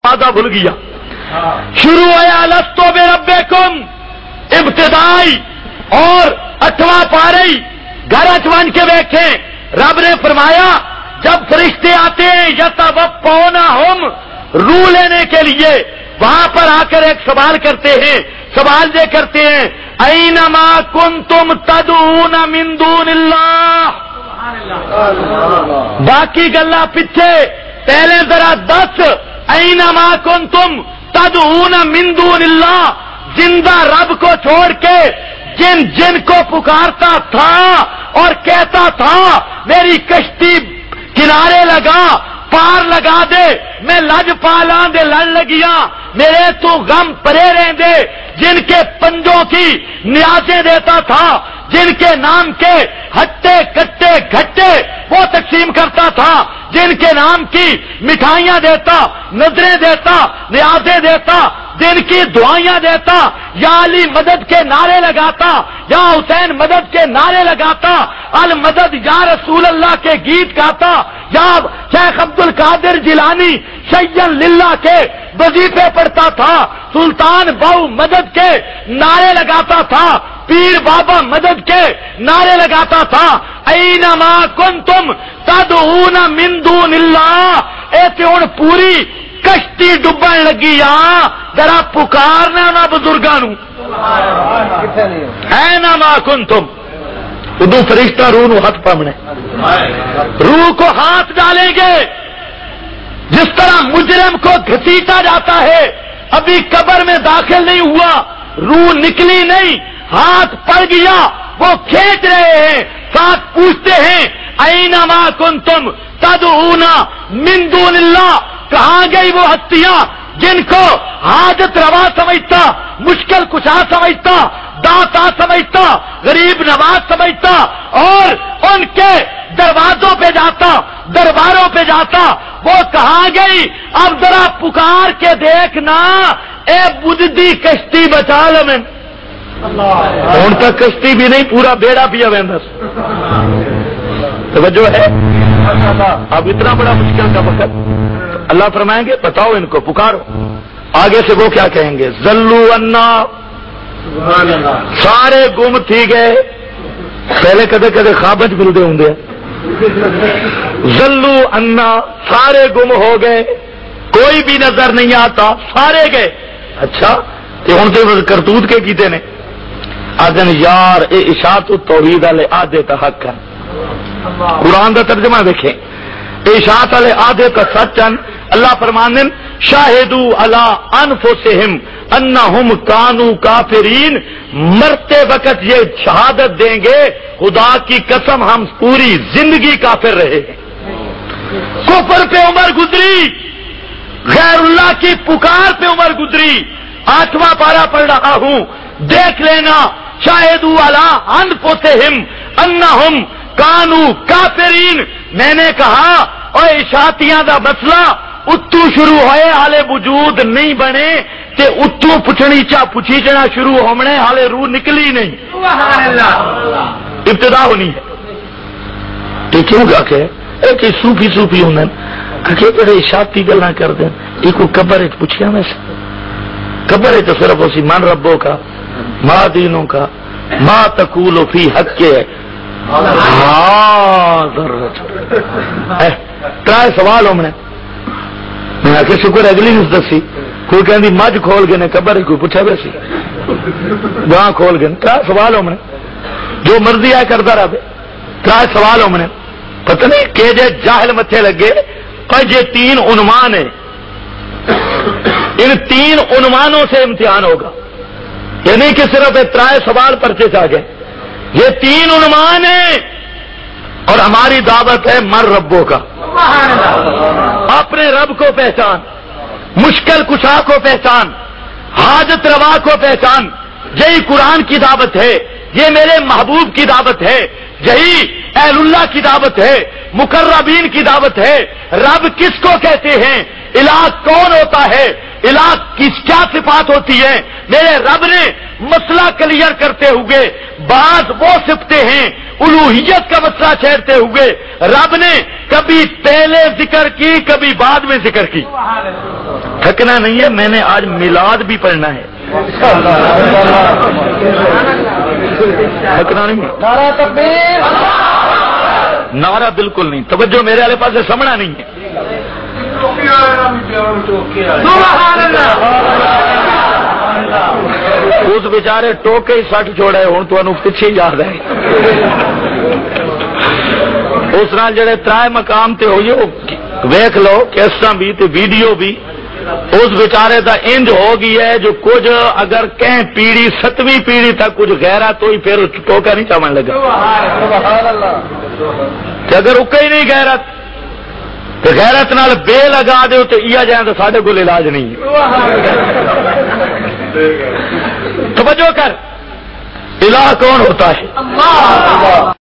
مادہ بھول گیا. شروع ہوا لستو بربکم ابتدائی اور 8واں پارے گھر اچوان کے دیکھیں. رب نے فرمایا جب فرشتے آتے ہیں یتوفونہم روح لینے کے لیے, وہاں پر آ کر ایک سوال کرتے ہیں. سوال یہ کرتے ہیں اینما کنتم تدعون من دون اللہ. باقی گلا پیچھے, پہلے ذرا دس اینما کنتم تدعون من دون اللہ. زندہ رب کو چھوڑ کے جن جن کو پکارتا تھا اور کہتا تھا میری کشتی کنارے لگا, پار لگا دے, میں لج پالاں دے لڑ لگیا, میرے تو غم پرے رہ دے. جن کے پنجوں کی نیازیں دیتا تھا, جن کے نام کے ہٹے کٹے گھٹے وہ تقسیم کرتا تھا, جن کے نام کی مٹھائیاں دیتا, نظریں دیتا, نیازیں دیتا, جن کی دعائیاں دیتا, یا علی مدد کے نعرے لگاتا, یا حسین مدد کے نعرے لگاتا, المدد یا رسول اللہ کے گیت گاتا, یا شیخ عبد القادر جیلانی شیئن للہ کے وظیفے پڑھتا تھا, سلطان بہو مدد کے نعرے لگاتا تھا, پیر بابا مدد کے نعرے لگاتا تھا. اینما کنتم تدعون من دون اللہ. ایسے ہوں پوری کشتی ڈبن لگی, ذرا پکارنا نہ بزرگاں نو. اینما کنتم, ادو فرشتہ روح نو ہاتھ پامنے, روح کو ہاتھ ڈالیں گے. جس طرح مجرم کو گھسیٹا جاتا ہے, ابھی قبر میں داخل نہیں ہوا, روح نکلی نہیں, ہاتھ پڑ گیا, وہ کھینچ رہے ہیں, ساتھ پوچھتے ہیں اینما کنتم تدعون من دون اللہ. کہاں گئی وہ ہستیاں جن کو حاجت روا سمجھتا, مشکل کشا سمجھتا, داتا سمجھتا, غریب نواز سمجھتا, اور ان کے دروازوں پہ جاتا, درباروں پہ جاتا, وہ کہاں گئی؟ اب ذرا پکار کے دیکھنا, اے بدھی کشتی بچا لو. میں ہوں تک کشتی بھی نہیں, پورا بیڑا پیا ویندس. توجہ ہے. اب اتنا بڑا مشکل کا وقت, اللہ فرمائیں گے بتاؤ ان کو پکارو. آگے سے وہ کیا کہیں گے؟ زلو انا, سارے گم تھی گئے. پہلے کدے کدے خوابچ ملتے ہوں. زلو انا, سارے گم ہو گئے, کوئی بھی نظر نہیں آتا, سارے گئے. اچھا ہوں تو کرتوت کے کیتے نے آدن یار اے اشاعت توحید والے آدھے کا حق ہے. قرآن کا ترجمہ دیکھیں, اشاعت والے آدھے کا سچ ہیں. اللہ فرمانے شاہدو علی انفسہم انہم کانوا کافرین, مرتے وقت یہ شہادت دیں گے خدا کی قسم ہم پوری زندگی کافر رہے. کفر پہ عمر گزری, غیر اللہ کی پکار پہ عمر گزری. 8واں پارہ پڑھ رہا ہوں, دیکھ لینا. شاہدو علی انفسہم انہم کانوا کافرین. میں نے کہا اور اشاعتیاں دا مسئلہ اتو شروع ہوئے, حالے وجود نہیں بنے, تے اتو پچھنی چا پچھیچنا شروع ہونے, حالے روح نکلی نہیں. ابتدا ہونی ہے. تو کیوں گا کہ ایک صوفی ہوں کہ بڑے اشاعتی گلاں کر دیں. یہ کوئی قبر پوچھیا میں سے, قبر ہے تو صرف اسی من ربوں کا, ماں دینوں کا, ماں تقول فی حق کے. ترائے سوال ہو میں آ کے شکر اگلی نیوز دسی. کوئی کہ مجھ کھول گئے نے قبر, کوئی پوچھا ویسی وہاں کھول گئے. ترائے سوال ہو میں جو مرضی ہے کرتا رہے. ترائے سوال ہو میں پتہ نہیں کہ جے جاہل متھے لگے. اور یہ 3 عنوان ہے, ان 3 عنوانوں سے امتحان ہوگا. یعنی کہ صرف ترائے سوال پرچے سے آ گئے. یہ 3 عنوان ہیں اور ہماری دعوت ہے مر ربوں کا. اپنے رب کو پہچان, مشکل کشا کو پہچان, حاجت روا کو پہچان. یہی قرآن کی دعوت ہے, یہ میرے محبوب کی دعوت ہے, یہی اہل اللہ کی دعوت ہے, مقربین کی دعوت ہے. رب کس کو کہتے ہیں؟ الہ کون ہوتا ہے؟ الہ کس کیا صفات ہوتی ہے؟ میرے رب نے مسئلہ کلیئر کرتے ہوئے بعض وہ صفتیں ہیں الوہیت کا مسئلہ چھیڑتے ہوئے رب نے کبھی پہلے ذکر کی, کبھی بعد میں ذکر کی. تھکنا نہیں ہے، میں نے آج میلاد بھی پڑھنا ہے، تھکنا نہیں، نعرہ تکبیر، نعرہ بالکل نہیں، توجہ میرے والے پاس سمجھنا نہیں ہے۔ اس بیچارے ٹوکے ہی سٹ چھوڑے، ہوں تمہیں پیچھے یاد ہے، اس نال جڑے ترائے مقام تے ہوئی ویکھ لو، کیسٹاں بھی تے ویڈیو بھی، اس بیچارے دا انج ہو گیا ہے جو کچھ اگر کہیں پیڑھی 7ویں پیڑھی تک کچھ غیرت ہوئی پھر ٹوکا نہیں چمن لگا، کہ اگر اکا ہی نہیں غیرت تو غیرت نال بے لگا دو تو یہ جائیں تو سارے کو علاج نہیں ہے۔ توجہ کر، الہ کون ہوتا ہے؟